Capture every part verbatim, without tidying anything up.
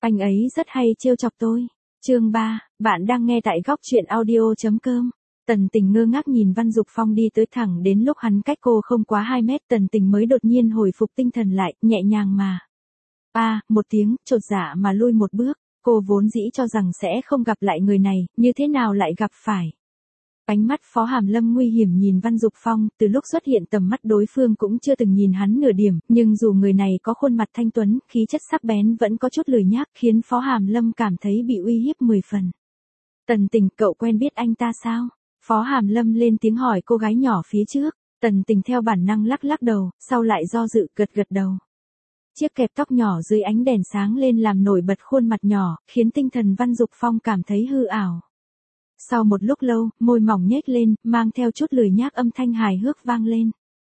Anh ấy rất hay trêu chọc tôi. Chương ba, bạn đang nghe tại góc truyện audio.com. Tần Tình ngơ ngác nhìn Văn Dục Phong đi tới, thẳng đến lúc hắn cách cô không quá hai mét, Tần Tình mới đột nhiên hồi phục tinh thần lại, nhẹ nhàng mà. A, à, một tiếng, chột dạ mà lui một bước, cô vốn dĩ cho rằng sẽ không gặp lại người này, như thế nào lại gặp phải. Ánh mắt Phó Hàm Lâm nguy hiểm nhìn Văn Dục Phong, từ lúc xuất hiện tầm mắt đối phương cũng chưa từng nhìn hắn nửa điểm, nhưng dù người này có khuôn mặt thanh tuấn, khí chất sắc bén vẫn có chút lười nhác, khiến Phó Hàm Lâm cảm thấy bị uy hiếp mười phần. Tần Tình, cậu quen biết anh ta sao? Phó Hàm Lâm lên tiếng hỏi cô gái nhỏ phía trước. Tần Tình theo bản năng lắc lắc đầu, sau lại do dự, gật gật đầu. Chiếc kẹp tóc nhỏ dưới ánh đèn sáng lên làm nổi bật khuôn mặt nhỏ, khiến tinh thần Văn Dục Phong cảm thấy hư ảo. Sau một lúc lâu, môi mỏng nhếch lên, mang theo chút lười nhác, âm thanh hài hước vang lên.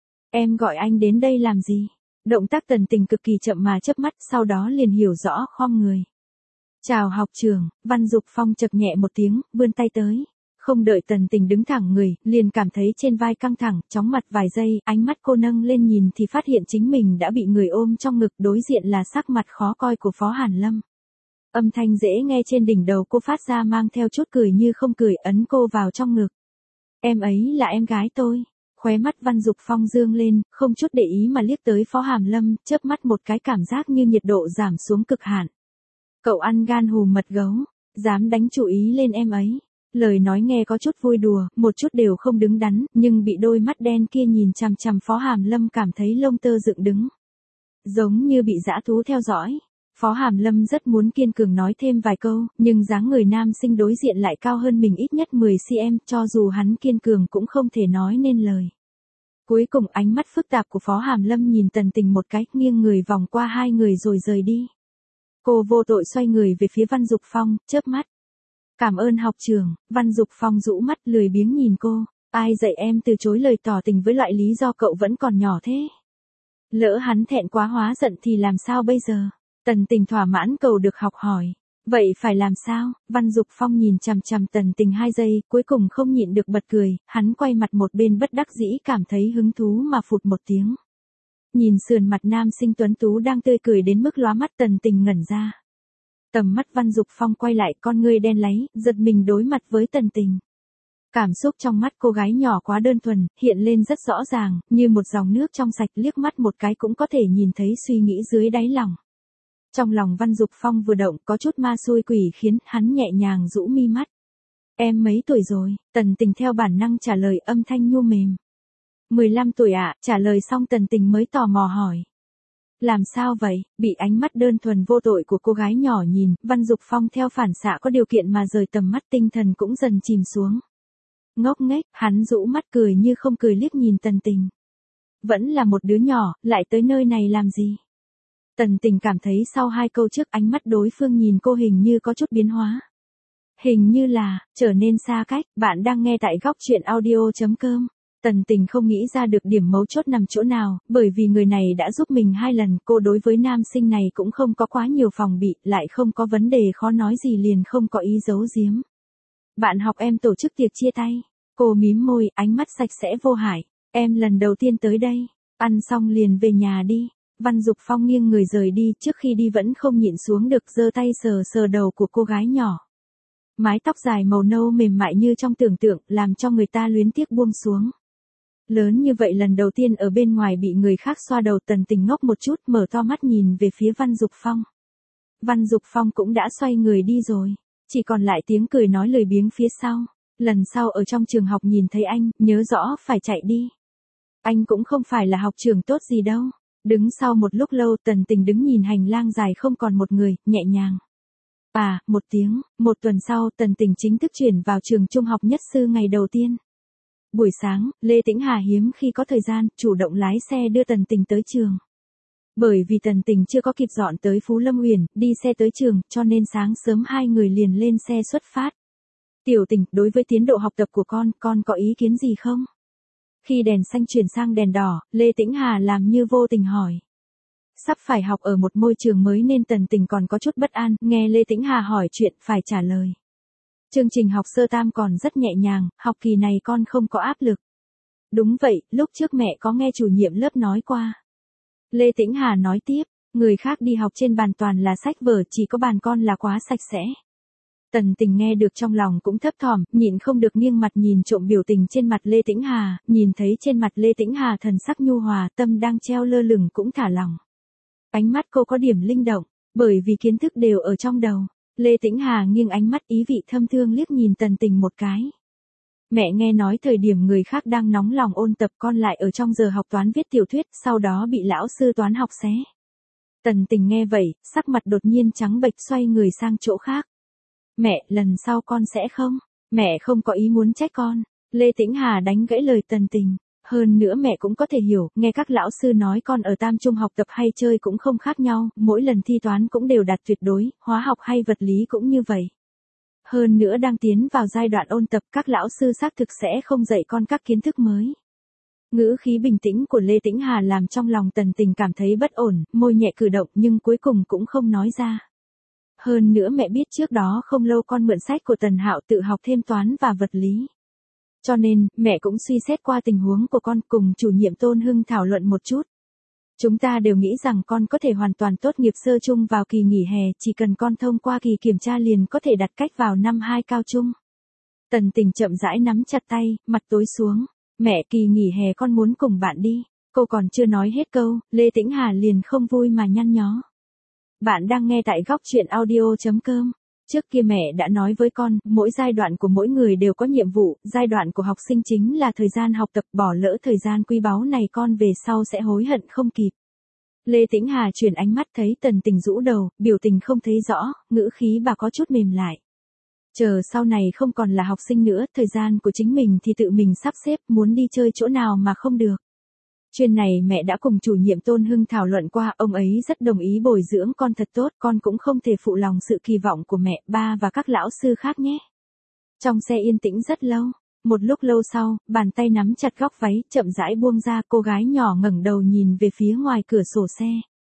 Em gọi anh đến đây làm gì? Động tác Tần Tình cực kỳ chậm mà chớp mắt, sau đó liền hiểu rõ, khom người. Chào học trưởng. Văn Dục Phong chậc nhẹ một tiếng, vươn tay tới. Không đợi Tần Tình đứng thẳng người, liền cảm thấy trên vai căng thẳng, chóng mặt vài giây, ánh mắt cô nâng lên nhìn thì phát hiện chính mình đã bị người ôm trong ngực, đối diện là sắc mặt khó coi của Phó Hàn Lâm. Âm thanh dễ nghe trên đỉnh đầu cô phát ra mang theo chút cười như không cười, ấn cô vào trong ngực. Em ấy là em gái tôi. Khóe mắt Văn Dục Phong dương lên, không chút để ý mà liếc tới Phó Hàm Lâm, chớp mắt một cái, cảm giác như nhiệt độ giảm xuống cực hạn. Cậu ăn gan hùm mật gấu, dám đánh chủ ý lên em ấy. Lời nói nghe có chút vui đùa, một chút đều không đứng đắn, nhưng bị đôi mắt đen kia nhìn chằm chằm Phó Hàm Lâm cảm thấy lông tơ dựng đứng. Giống như bị dã thú theo dõi. Phó Hàm Lâm rất muốn kiên cường nói thêm vài câu, nhưng dáng người nam sinh đối diện lại cao hơn mình ít nhất mười xăng-ti-mét, cho dù hắn kiên cường cũng không thể nói nên lời. Cuối cùng ánh mắt phức tạp của Phó Hàm Lâm nhìn Tần Tình một cái, nghiêng người vòng qua hai người rồi rời đi. Cô vô tội xoay người về phía Văn Dục Phong, chớp mắt. Cảm ơn học trưởng. Văn Dục Phong rũ mắt lười biếng nhìn cô. Ai dạy em từ chối lời tỏ tình với loại lý do cậu vẫn còn nhỏ thế? Lỡ hắn thẹn quá hóa giận thì làm sao bây giờ? Tần Tình thỏa mãn cầu được học hỏi. Vậy phải làm sao? Văn Dục Phong nhìn chằm chằm Tần Tình hai giây, cuối cùng không nhịn được bật cười, hắn quay mặt một bên bất đắc dĩ cảm thấy hứng thú mà phụt một tiếng. Nhìn sườn mặt nam sinh tuấn tú đang tươi cười đến mức lóa mắt, Tần Tình ngẩn ra. Tầm mắt Văn Dục Phong quay lại, con ngươi đen láy, giật mình đối mặt với Tần Tình. Cảm xúc trong mắt cô gái nhỏ quá đơn thuần, hiện lên rất rõ ràng, như một dòng nước trong sạch, liếc mắt một cái cũng có thể nhìn thấy suy nghĩ dưới đáy lòng. Trong lòng Văn Dục Phong vừa động, có chút ma xui quỷ khiến, hắn nhẹ nhàng rũ mi mắt. Em mấy tuổi rồi? Tần Tình theo bản năng trả lời, âm thanh nhu mềm. mười lăm tuổi ạ. Trả lời xong Tần Tình mới tò mò hỏi. Làm sao vậy? Bị ánh mắt đơn thuần vô tội của cô gái nhỏ nhìn, Văn Dục Phong theo phản xạ có điều kiện mà rời tầm mắt, tinh thần cũng dần chìm xuống. Ngốc nghếch, hắn rũ mắt cười như không cười liếc nhìn Tần Tình. Vẫn là một đứa nhỏ, lại tới nơi này làm gì? Tần Tình cảm thấy sau hai câu trước ánh mắt đối phương nhìn cô hình như có chút biến hóa. Hình như là, trở nên xa cách. Bạn đang nghe tại góc truyện audio.com. Tần Tình không nghĩ ra được điểm mấu chốt nằm chỗ nào, bởi vì người này đã giúp mình hai lần, cô đối với nam sinh này cũng không có quá nhiều phòng bị, lại không có vấn đề khó nói gì liền không có ý giấu giếm. Bạn học em tổ chức tiệc chia tay. Cô mím môi, ánh mắt sạch sẽ vô hại. Em lần đầu tiên tới đây. Ăn xong liền về nhà đi. Văn Dục Phong nghiêng người rời đi, trước khi đi vẫn không nhịn xuống được, giơ tay sờ sờ đầu của cô gái nhỏ. Mái tóc dài màu nâu mềm mại như trong tưởng tượng, làm cho người ta luyến tiếc buông xuống. Lớn như vậy lần đầu tiên ở bên ngoài bị người khác xoa đầu, Tần Tình ngốc một chút, mở to mắt nhìn về phía Văn Dục Phong. Văn Dục Phong cũng đã xoay người đi rồi, chỉ còn lại tiếng cười nói lười biếng phía sau. Lần sau ở trong trường học nhìn thấy anh, nhớ rõ phải chạy đi. Anh cũng không phải là học trưởng tốt gì đâu. Đứng sau một lúc lâu, Tần Tình đứng nhìn hành lang dài không còn một người, nhẹ nhàng. À, một tiếng, một tuần sau, Tần Tình chính thức chuyển vào trường trung học nhất sư ngày đầu tiên. Buổi sáng, Lê Tĩnh Hà hiếm khi có thời gian, chủ động lái xe đưa Tần Tình tới trường. Bởi vì Tần Tình chưa có kịp dọn tới Phú Lâm Uyển, đi xe tới trường, cho nên sáng sớm hai người liền lên xe xuất phát. Tiểu Tình, đối với tiến độ học tập của con, con có ý kiến gì không? Khi đèn xanh chuyển sang đèn đỏ, Lê Tĩnh Hà làm như vô tình hỏi. Sắp phải học ở một môi trường mới nên Tần Tình còn có chút bất an, nghe Lê Tĩnh Hà hỏi chuyện, phải trả lời. Chương trình học sơ tam còn rất nhẹ nhàng, học kỳ này con không có áp lực. Đúng vậy, lúc trước mẹ có nghe chủ nhiệm lớp nói qua. Lê Tĩnh Hà nói tiếp, Người khác đi học trên bàn toàn là sách vở, chỉ có bàn con là quá sạch sẽ. Tần Tình nghe được trong lòng cũng thấp thỏm, nhịn không được nghiêng mặt nhìn trộm biểu tình trên mặt Lê Tĩnh Hà, nhìn thấy trên mặt Lê Tĩnh Hà thần sắc nhu hòa, tâm đang treo lơ lửng cũng thả lỏng. Ánh mắt cô có điểm linh động, bởi vì kiến thức đều ở trong đầu. Lê Tĩnh Hà nghiêng ánh mắt ý vị thâm thương liếc nhìn Tần Tình một cái. Mẹ nghe nói thời điểm người khác đang nóng lòng ôn tập con lại ở trong giờ học toán viết tiểu thuyết, sau đó bị lão sư toán học xé. Tần Tình nghe vậy, sắc mặt đột nhiên trắng bệch xoay người sang chỗ khác. Mẹ, lần sau con sẽ không, mẹ không có ý muốn trách con. Lê Tĩnh Hà đánh gãy lời Tần Tình. Hơn nữa mẹ cũng có thể hiểu, nghe các lão sư nói con ở tam trung học tập hay chơi cũng không khác nhau, mỗi lần thi toán cũng đều đạt tuyệt đối, hóa học hay vật lý cũng như vậy. Hơn nữa đang tiến vào giai đoạn ôn tập, các lão sư xác thực sẽ không dạy con các kiến thức mới. Ngữ khí bình tĩnh của Lê Tĩnh Hà làm trong lòng Tần Tình cảm thấy bất ổn, môi nhẹ cử động nhưng cuối cùng cũng không nói ra. Hơn nữa mẹ biết trước đó không lâu con mượn sách của Tần Hạo tự học thêm toán và vật lý. Cho nên, mẹ cũng suy xét qua tình huống của con cùng chủ nhiệm Tôn Hưng thảo luận một chút. Chúng ta đều nghĩ rằng con có thể hoàn toàn tốt nghiệp sơ trung vào kỳ nghỉ hè, chỉ cần con thông qua kỳ kiểm tra liền có thể đặt cách vào năm hai cao trung. Tần Tình chậm rãi nắm chặt tay, mặt tối xuống. Mẹ, kỳ nghỉ hè con muốn cùng bạn đi. Cô còn chưa nói hết câu, Lê Tĩnh Hà liền không vui mà nhăn nhó. Bạn đang nghe tại góc truyện audio chấm com. Trước kia mẹ đã nói với con, mỗi giai đoạn của mỗi người đều có nhiệm vụ, giai đoạn của học sinh chính là thời gian học tập, bỏ lỡ thời gian quý báu này con về sau sẽ hối hận không kịp. Lê Tĩnh Hà chuyển ánh mắt thấy Tần Tình rũ đầu, biểu tình không thấy rõ, ngữ khí bà có chút mềm lại. Chờ sau này không còn là học sinh nữa, thời gian của chính mình thì tự mình sắp xếp, muốn đi chơi chỗ nào mà không được. Chuyện này mẹ đã cùng chủ nhiệm Tôn Hưng thảo luận qua, ông ấy rất đồng ý bồi dưỡng con thật tốt, con cũng không thể phụ lòng sự kỳ vọng của mẹ, ba và các lão sư khác nhé. Trong xe yên tĩnh rất lâu, một lúc lâu sau, bàn tay nắm chặt góc váy, chậm rãi buông ra, cô gái nhỏ ngẩng đầu nhìn về phía ngoài cửa sổ xe.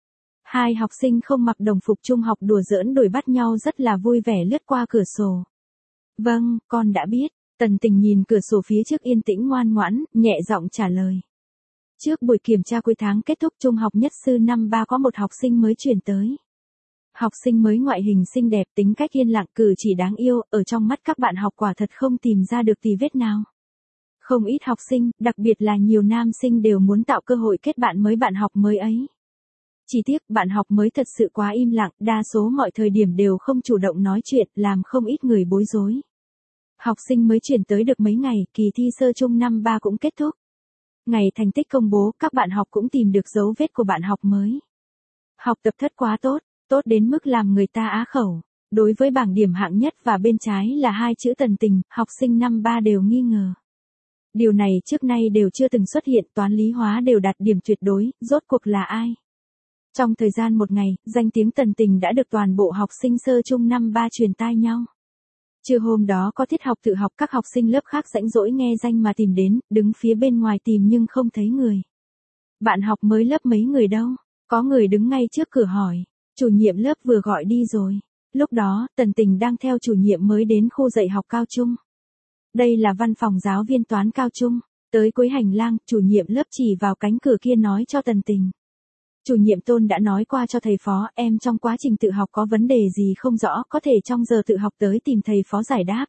Hai học sinh không mặc đồng phục trung học đùa giỡn đuổi bắt nhau rất là vui vẻ lướt qua cửa sổ. Vâng, con đã biết. Tần Tình nhìn cửa sổ phía trước yên tĩnh ngoan ngoãn, nhẹ giọng trả lời. Trước buổi kiểm tra cuối tháng kết thúc trung học nhất sư năm ba có một học sinh mới chuyển tới. Học sinh mới ngoại hình xinh đẹp, tính cách yên lặng, cử chỉ đáng yêu, ở trong mắt các bạn học quả thật không tìm ra được tì vết nào. Không ít học sinh, đặc biệt là nhiều nam sinh đều muốn tạo cơ hội kết bạn mới bạn học mới ấy. Chỉ tiếc bạn học mới thật sự quá im lặng, đa số mọi thời điểm đều không chủ động nói chuyện, làm không ít người bối rối. Học sinh mới chuyển tới được mấy ngày, kỳ thi sơ trung năm ba cũng kết thúc. Ngày thành tích công bố, các bạn học cũng tìm được dấu vết của bạn học mới. Học tập thất quá tốt, tốt đến mức làm người ta á khẩu. Đối với bảng điểm hạng nhất và bên trái là hai chữ Tần Tình, học sinh năm ba đều nghi ngờ. Điều này trước nay đều chưa từng xuất hiện, toán lý hóa đều đạt điểm tuyệt đối, rốt cuộc là ai? Trong thời gian một ngày, danh tiếng Tần Tình đã được toàn bộ học sinh sơ trung năm ba truyền tai nhau. Trưa hôm đó có tiết học tự học, các học sinh lớp khác rãnh rỗi nghe danh mà tìm đến, đứng phía bên ngoài tìm nhưng không thấy người. Bạn học mới lớp mấy người đâu? Có người đứng ngay trước cửa hỏi. Chủ nhiệm lớp vừa gọi đi rồi. Lúc đó, Tần Tình đang theo chủ nhiệm mới đến khu dạy học cao trung. Đây là văn phòng giáo viên toán cao trung. Tới cuối hành lang, chủ nhiệm lớp chỉ vào cánh cửa kia nói cho Tần Tình. Chủ nhiệm Tôn đã nói qua cho thầy phó, em trong quá trình tự học có vấn đề gì không rõ, có thể trong giờ tự học tới tìm thầy phó giải đáp.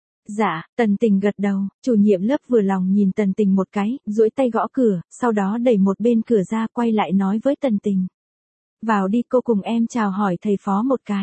Dạ, Tần Tình gật đầu, chủ nhiệm lớp vừa lòng nhìn Tần Tình một cái, duỗi tay gõ cửa, sau đó đẩy một bên cửa ra, quay lại nói với Tần Tình. Vào đi, cô cùng em chào hỏi thầy phó một cái.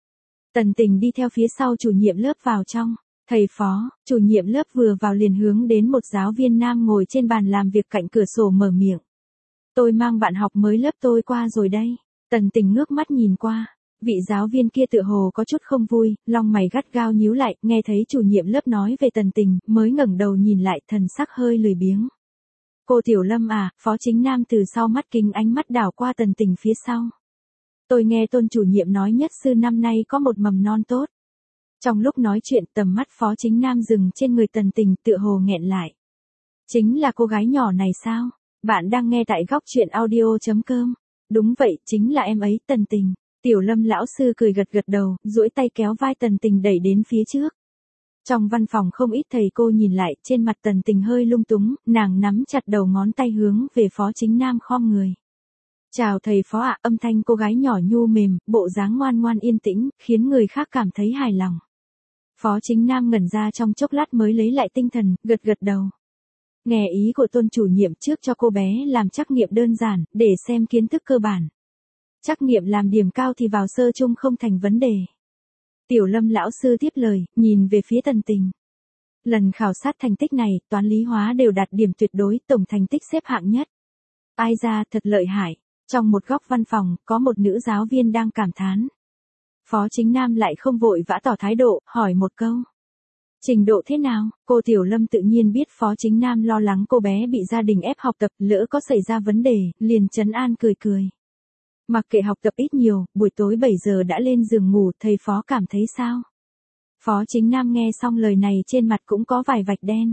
Tần Tình đi theo phía sau chủ nhiệm lớp vào trong. Thầy phó, chủ nhiệm lớp vừa vào liền hướng đến một giáo viên nam ngồi trên bàn làm việc cạnh cửa sổ mở miệng. Tôi mang bạn học mới lớp tôi qua rồi đây. Tần Tình ngước mắt nhìn qua. Vị giáo viên kia tựa hồ có chút không vui, lông mày gắt gao nhíu lại, nghe thấy chủ nhiệm lớp nói về Tần Tình, mới ngẩng đầu nhìn lại, thần sắc hơi lười biếng. Cô Tiểu Lâm à, phó chính nam từ sau mắt kính ánh mắt đảo qua Tần Tình phía sau. Tôi nghe Tôn chủ nhiệm nói nhất sư năm nay có một mầm non tốt. Trong lúc nói chuyện, tầm mắt phó chính nam dừng trên người Tần Tình, tựa hồ nghẹn lại. Chính là cô gái nhỏ này sao? Bạn đang nghe tại góc truyện audio chấm com. Đúng vậy, chính là em ấy, Tần Tình. Tiểu Lâm lão sư cười gật gật đầu, duỗi tay kéo vai Tần Tình đẩy đến phía trước. Trong văn phòng không ít thầy cô nhìn lại, trên mặt Tần Tình hơi lung túng, nàng nắm chặt đầu ngón tay hướng về phó chính nam khom người. Chào thầy Phó ạ, âm thanh cô gái nhỏ nhu mềm, bộ dáng ngoan ngoan yên tĩnh, khiến người khác cảm thấy hài lòng. Phó Chính Nam ngẩn ra trong chốc lát mới lấy lại tinh thần, gật gật đầu. Nghe ý của Tôn chủ nhiệm trước cho cô bé làm trắc nghiệm đơn giản, để xem kiến thức cơ bản. Trắc nghiệm làm điểm cao thì vào sơ chung không thành vấn đề. Tiểu Lâm lão sư tiếp lời, nhìn về phía Tần Tình. Lần khảo sát thành tích này, toán lý hóa đều đạt điểm tuyệt đối, tổng thành tích xếp hạng nhất. Ai ra thật lợi hại. Trong một góc văn phòng, có một nữ giáo viên đang cảm thán. Phó Chính Nam lại không vội vã tỏ thái độ, hỏi một câu. Trình độ thế nào? Cô Tiểu Lâm tự nhiên biết Phó Chính Nam lo lắng cô bé bị gia đình ép học tập, lỡ có xảy ra vấn đề, liền trấn an cười cười. Mặc kệ học tập ít nhiều, buổi tối bảy giờ đã lên giường ngủ, thầy Phó cảm thấy sao? Phó Chính Nam nghe xong lời này trên mặt cũng có vài vạch đen.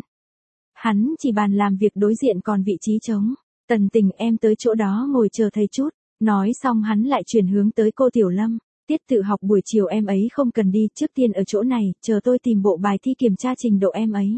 Hắn chỉ bàn làm việc đối diện còn vị trí trống. Tần Tình em tới chỗ đó ngồi chờ thầy chút. Nói xong hắn lại chuyển hướng tới cô Tiểu Lâm. Tiết tự học buổi chiều em ấy không cần đi, trước tiên ở chỗ này, chờ tôi tìm bộ bài thi kiểm tra trình độ em ấy.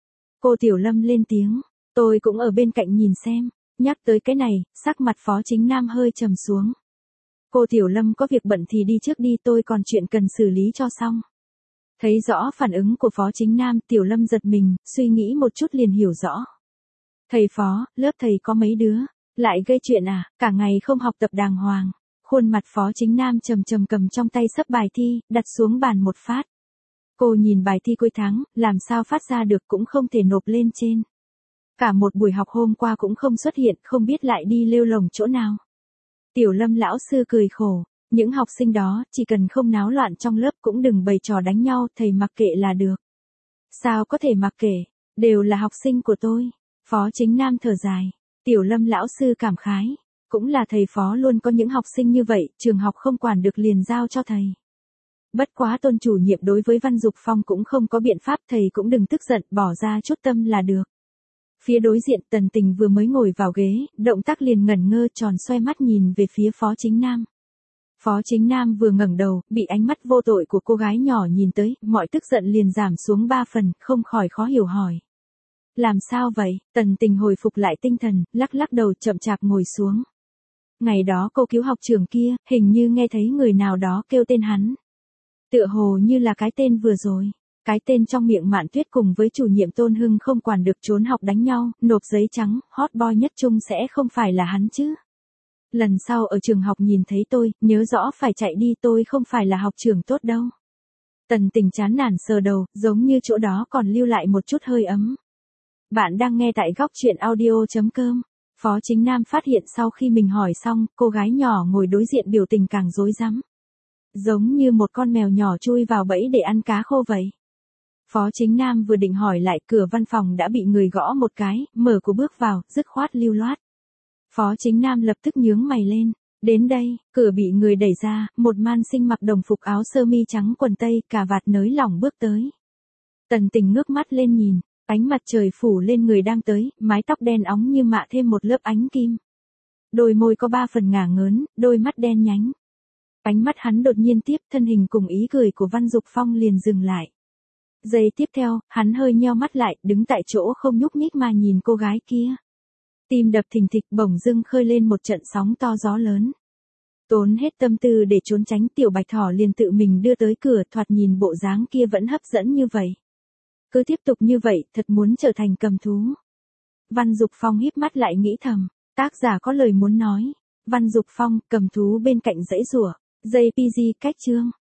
Cô Tiểu Lâm lên tiếng, tôi cũng ở bên cạnh nhìn xem. Nhắc tới cái này, sắc mặt Phó Chính Nam hơi trầm xuống. Cô Tiểu Lâm có việc bận thì đi trước đi, tôi còn chuyện cần xử lý cho xong. Thấy rõ phản ứng của Phó Chính Nam, Tiểu Lâm giật mình, suy nghĩ một chút liền hiểu rõ. Thầy Phó, lớp thầy có mấy đứa, lại gây chuyện à, cả ngày không học tập đàng hoàng. Khuôn mặt Phó Chính Nam trầm trầm cầm trong tay sấp bài thi, đặt xuống bàn một phát. Cô nhìn bài thi cuối tháng, làm sao phát ra được cũng không thể nộp lên trên. Cả một buổi học hôm qua cũng không xuất hiện, không biết lại đi lêu lồng chỗ nào. Tiểu Lâm lão sư cười khổ, những học sinh đó, chỉ cần không náo loạn trong lớp cũng đừng bày trò đánh nhau, thầy mặc kệ là được. Sao có thể mặc kệ, đều là học sinh của tôi. Phó Chính Nam thở dài, Tiểu Lâm lão sư cảm khái, cũng là thầy Phó luôn có những học sinh như vậy, trường học không quản được liền giao cho thầy. Bất quá Tôn chủ nhiệm đối với Văn Dục Phong cũng không có biện pháp, thầy cũng đừng tức giận, bỏ ra chút tâm là được. Phía đối diện Tần Tình vừa mới ngồi vào ghế, động tác liền ngẩn ngơ tròn xoay mắt nhìn về phía Phó Chính Nam. Phó Chính Nam vừa ngẩng đầu, bị ánh mắt vô tội của cô gái nhỏ nhìn tới, mọi tức giận liền giảm xuống ba phần, không khỏi khó hiểu hỏi. Làm sao vậy? Tần Tình hồi phục lại tinh thần, lắc lắc đầu chậm chạp ngồi xuống. Ngày đó cô cứu học trưởng kia, hình như nghe thấy người nào đó kêu tên hắn. Tựa hồ như là cái tên vừa rồi. Cái tên trong miệng Mạn Tuyết cùng với chủ nhiệm Tôn Hưng không quản được trốn học đánh nhau, nộp giấy trắng, hot boy nhất trung sẽ không phải là hắn chứ. Lần sau ở trường học nhìn thấy tôi, nhớ rõ phải chạy đi, tôi không phải là học trưởng tốt đâu. Tần Tình chán nản sờ đầu, giống như chỗ đó còn lưu lại một chút hơi ấm. Bạn đang nghe tại góc chuyện audio chấm com. Phó Chính Nam phát hiện sau khi mình hỏi xong, cô gái nhỏ ngồi đối diện biểu tình càng rối rắm. Giống như một con mèo nhỏ chui vào bẫy để ăn cá khô vậy. Phó Chính Nam vừa định hỏi lại, cửa văn phòng đã bị người gõ một cái, mở cửa bước vào, dứt khoát lưu loát. Phó Chính Nam lập tức nhướng mày lên. Đến đây, cửa bị người đẩy ra, một man sinh mặc đồng phục áo sơ mi trắng quần tây, cà vạt nới lỏng bước tới. Tần Tình ngước mắt lên nhìn, ánh mặt trời phủ lên người đang tới, mái tóc đen óng như mạ thêm một lớp ánh kim. Đôi môi có ba phần ngả ngớn, đôi mắt đen nhánh. Ánh mắt hắn đột nhiên tiếp, thân hình cùng ý cười của Văn Dục Phong liền dừng lại. Giây tiếp theo, hắn hơi nheo mắt lại, đứng tại chỗ không nhúc nhích mà nhìn cô gái kia. Tim đập thình thịch, bỗng dưng khơi lên một trận sóng to gió lớn. Tốn hết tâm tư để trốn tránh, Tiểu Bạch Thỏ liền tự mình đưa tới cửa, thoạt nhìn bộ dáng kia vẫn hấp dẫn như vậy. Cứ tiếp tục như vậy, thật muốn trở thành cầm thú. Văn Dục Phong híp mắt lại nghĩ thầm, tác giả có lời muốn nói. Văn Dục Phong, cầm thú bên cạnh dãy rủa. gi pê giê cách chương.